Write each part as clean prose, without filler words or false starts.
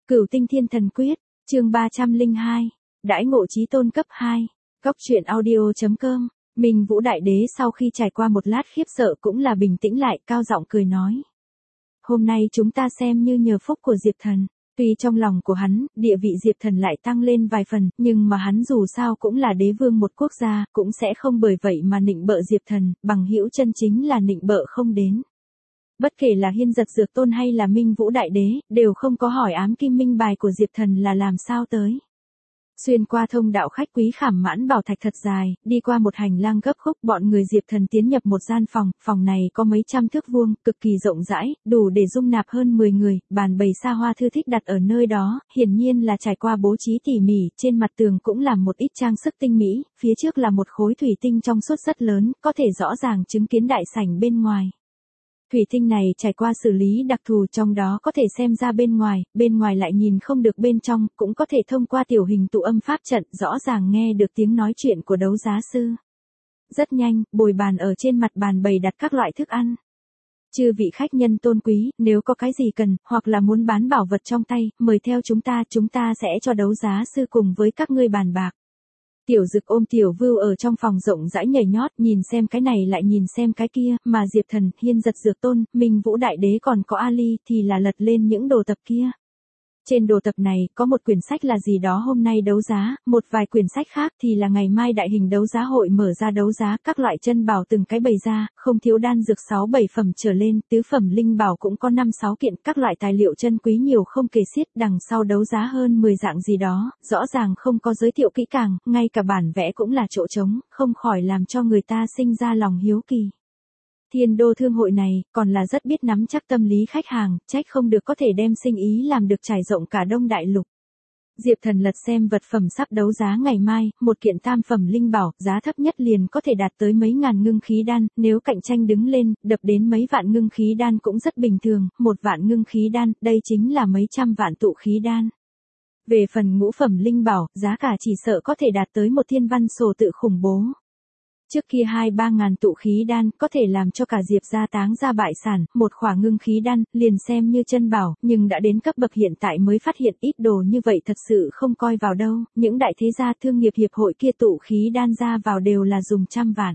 Cửu Tinh Thiên Thần Quyết, chương 302, đãi ngộ chí tôn cấp 2, Cóc truyện audio.com, Minh Vũ Đại Đế sau khi trải qua một lát khiếp sợ cũng là bình tĩnh lại, cao giọng cười nói. Hôm nay chúng ta xem như nhờ phúc của Diệp Thần, tuy trong lòng của hắn, địa vị Diệp Thần lại tăng lên vài phần, nhưng mà hắn dù sao cũng là đế vương một quốc gia, cũng sẽ không bởi vậy mà nịnh bợ Diệp Thần, bằng hữu chân chính là nịnh bợ không đến. Bất kể là Hiên Giật Dược Tôn hay là Minh Vũ Đại Đế, đều không có hỏi ám kim minh bài của Diệp Thần là làm sao tới. Xuyên qua thông đạo khách quý khảm mãn bảo thạch thật dài, đi qua một hành lang gấp khúc, bọn người Diệp Thần tiến nhập một gian phòng, phòng này có mấy trăm thước vuông, cực kỳ rộng rãi, đủ để dung nạp hơn 10 người, bàn bày xa hoa thư thích đặt ở nơi đó, hiển nhiên là trải qua bố trí tỉ mỉ, trên mặt tường cũng làm một ít trang sức tinh mỹ, phía trước là một khối thủy tinh trong suốt rất lớn, có thể rõ ràng chứng kiến đại sảnh bên ngoài. Thủy tinh này trải qua xử lý đặc thù, trong đó có thể xem ra bên ngoài lại nhìn không được bên trong, cũng có thể thông qua tiểu hình tụ âm pháp trận rõ ràng nghe được tiếng nói chuyện của đấu giá sư. Rất nhanh, bồi bàn ở trên mặt bàn bày đặt các loại thức ăn. Chư vị khách nhân tôn quý, nếu có cái gì cần, hoặc là muốn bán bảo vật trong tay, mời theo chúng ta sẽ cho đấu giá sư cùng với các ngươi bàn bạc. Tiểu Dực ôm Tiểu Vưu ở trong phòng rộng rãi nhảy nhót, nhìn xem cái này lại nhìn xem cái kia, mà Diệp Thần, Hiên Giật Dược Tôn, Minh Vũ Đại Đế còn có Ali thì là lật lên những đồ tập kia. Trên đồ tập này, có một quyển sách là gì đó hôm nay đấu giá, một vài quyển sách khác thì là ngày mai đại hình đấu giá hội mở ra đấu giá, các loại chân bảo từng cái bày ra, không thiếu đan dược 6-7 phẩm trở lên, tứ phẩm linh bảo cũng có 5-6 kiện, các loại tài liệu chân quý nhiều không kể xiết, đằng sau đấu giá hơn 10 dạng gì đó, rõ ràng không có giới thiệu kỹ càng, ngay cả bản vẽ cũng là chỗ trống, không khỏi làm cho người ta sinh ra lòng hiếu kỳ. Thiên Đô Thương hội này, còn là rất biết nắm chắc tâm lý khách hàng, trách không được có thể đem sinh ý làm được trải rộng cả Đông Đại Lục. Diệp Thần lật xem vật phẩm sắp đấu giá ngày mai, một kiện tam phẩm linh bảo, giá thấp nhất liền có thể đạt tới mấy ngàn ngưng khí đan, nếu cạnh tranh đứng lên, đập đến mấy vạn ngưng khí đan cũng rất bình thường, 1 vạn ngưng khí đan, đây chính là mấy trăm vạn tụ khí đan. Về phần ngũ phẩm linh bảo, giá cả chỉ sợ có thể đạt tới một thiên văn sổ tự khủng bố. Trước kia 2-3 ngàn tụ khí đan có thể làm cho cả Diệp gia táng ra bại sản, một khỏa ngưng khí đan liền xem như chân bảo, nhưng đã đến cấp bậc hiện tại mới phát hiện ít đồ như vậy thật sự không coi vào đâu, những đại thế gia thương nghiệp hiệp hội kia tụ khí đan ra vào đều là dùng trăm vạn.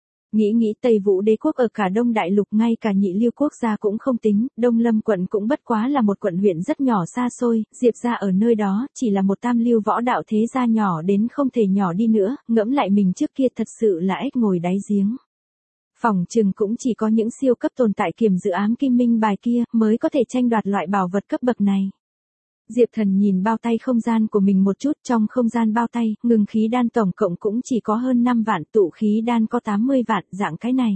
Nghĩ Tây Vũ Đế quốc ở cả Đông Đại Lục ngay cả Nhị Liêu quốc gia cũng không tính, Đông Lâm quận cũng bất quá là một quận huyện rất nhỏ xa xôi, Diệp gia ở nơi đó chỉ là một tam lưu võ đạo thế gia nhỏ đến không thể nhỏ đi nữa, ngẫm lại mình trước kia thật sự là ếch ngồi đáy giếng. Phỏng chừng cũng chỉ có những siêu cấp tồn tại kiểm dự ám kim minh bài kia mới có thể tranh đoạt loại bảo vật cấp bậc này. Diệp Thần nhìn bao tay không gian của mình một chút, trong không gian bao tay, ngưng khí đan tổng cộng cũng chỉ có hơn 5 vạn, tụ khí đan có 80 vạn, dạng cái này.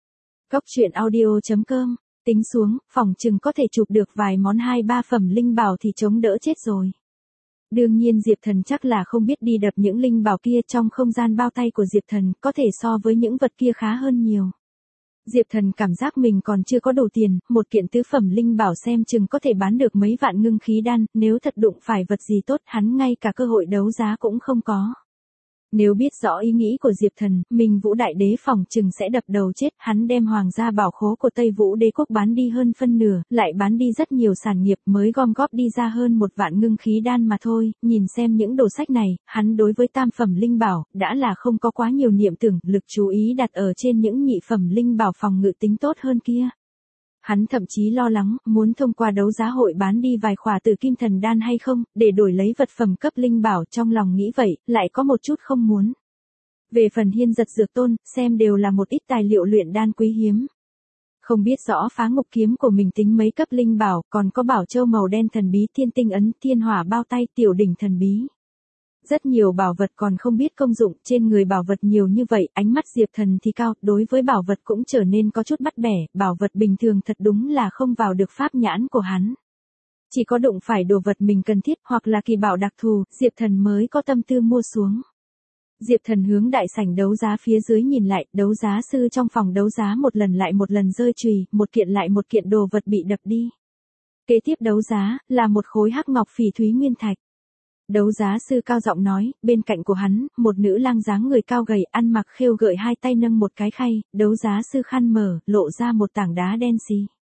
Cóc truyện audio.com, tính xuống, phòng chừng có thể chụp được vài món 2-3 phẩm linh bảo thì chống đỡ chết rồi. Đương nhiên Diệp Thần chắc là không biết đi đập những linh bảo kia, trong không gian bao tay của Diệp Thần, có thể so với những vật kia khá hơn nhiều. Diệp Thần cảm giác mình còn chưa có đủ tiền, một kiện tứ phẩm linh bảo xem chừng có thể bán được mấy vạn ngưng khí đan, nếu thật đụng phải vật gì tốt, hắn ngay cả cơ hội đấu giá cũng không có. Nếu biết rõ ý nghĩ của Diệp Thần, Minh Vũ Đại Đế phòng chừng sẽ đập đầu chết, hắn đem hoàng gia bảo khố của Tây Vũ Đế quốc bán đi hơn phân nửa, lại bán đi rất nhiều sản nghiệp mới gom góp đi ra hơn 1 vạn ngưng khí đan mà thôi, nhìn xem những đồ sách này, hắn đối với tam phẩm linh bảo, đã là không có quá nhiều niệm tưởng, lực chú ý đặt ở trên những nhị phẩm linh bảo phòng ngự tính tốt hơn kia. Hắn thậm chí lo lắng, muốn thông qua đấu giá hội bán đi vài khỏa tử kim thần đan hay không, để đổi lấy vật phẩm cấp linh bảo, trong lòng nghĩ vậy, lại có một chút không muốn. Về phần Hiên Giật Dược Tôn, xem đều là một ít tài liệu luyện đan quý hiếm. Không biết rõ phá ngục kiếm của mình tính mấy cấp linh bảo, còn có bảo châu màu đen thần bí, thiên tinh ấn, thiên hỏa bao tay, tiểu đỉnh thần bí. Rất nhiều bảo vật còn không biết công dụng, trên người bảo vật nhiều như vậy, ánh mắt Diệp Thần thì cao, đối với bảo vật cũng trở nên có chút bắt bẻ, bảo vật bình thường thật đúng là không vào được pháp nhãn của hắn. Chỉ có đụng phải đồ vật mình cần thiết hoặc là kỳ bảo đặc thù, Diệp Thần mới có tâm tư mua xuống. Diệp Thần hướng đại sảnh đấu giá phía dưới nhìn lại, đấu giá sư trong phòng đấu giá một lần lại một lần rơi chùy, một kiện lại một kiện đồ vật bị đập đi. Kế tiếp đấu giá, là một khối hắc ngọc phỉ thúy nguyên thạch. Đấu giá sư cao giọng nói, bên cạnh của hắn, một nữ lang dáng người cao gầy, ăn mặc khêu gợi, hai tay nâng một cái khay, đấu giá sư khăn mở, lộ ra một tảng đá đen xì.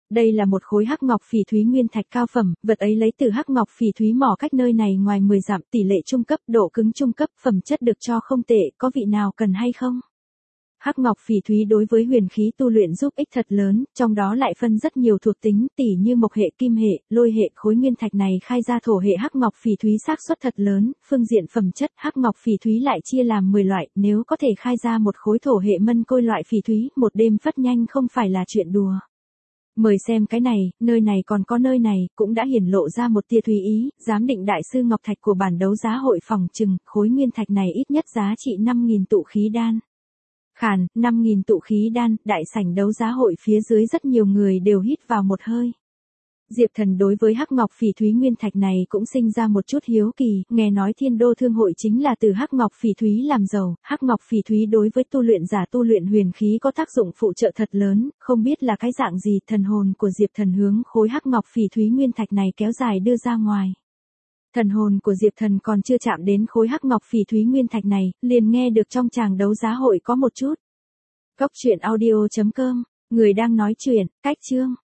Đây là một khối hắc ngọc phỉ thúy nguyên thạch cao phẩm, vật ấy lấy từ hắc ngọc phỉ thúy mỏ cách nơi này ngoài 10 dặm, tỷ lệ trung cấp, độ cứng trung cấp, phẩm chất được cho không tệ, có vị nào cần hay không? Hắc ngọc phỉ thúy đối với huyền khí tu luyện giúp ích thật lớn, trong đó lại phân rất nhiều thuộc tính, tỉ như mộc hệ, kim hệ, lôi hệ. Khối nguyên thạch này khai ra thổ hệ hắc ngọc phỉ thúy xác suất thật lớn, phương diện phẩm chất hắc ngọc phỉ thúy lại chia làm 10 loại, nếu có thể khai ra một khối thổ hệ mân côi loại phỉ thúy, một đêm phất nhanh không phải là chuyện đùa. Mời xem cái này, nơi này còn có nơi này, cũng đã hiển lộ ra một tia thúy ý, giám định đại sư ngọc thạch của bản đấu giá hội phòng trừng, khối nguyên thạch này ít nhất giá trị 5.000 tụ khí đan. Khàn, 5.000 tụ khí đan, đại sảnh đấu giá hội phía dưới rất nhiều người đều hít vào một hơi. Diệp Thần đối với hắc ngọc phỉ thúy nguyên thạch này cũng sinh ra một chút hiếu kỳ, nghe nói Thiên Đô Thương hội chính là từ hắc ngọc phỉ thúy làm giàu, hắc ngọc phỉ thúy đối với tu luyện giả tu luyện huyền khí có tác dụng phụ trợ thật lớn, không biết là cái dạng gì. Thần hồn của Diệp Thần hướng khối hắc ngọc phỉ thúy nguyên thạch này kéo dài đưa ra ngoài. Thần hồn của Diệp Thần còn chưa chạm đến khối hắc ngọc phỉ thúy nguyên thạch này, liền nghe được trong tràng đấu giá hội có một chút. Cốc truyện audio.com, người đang nói chuyện, cách chương.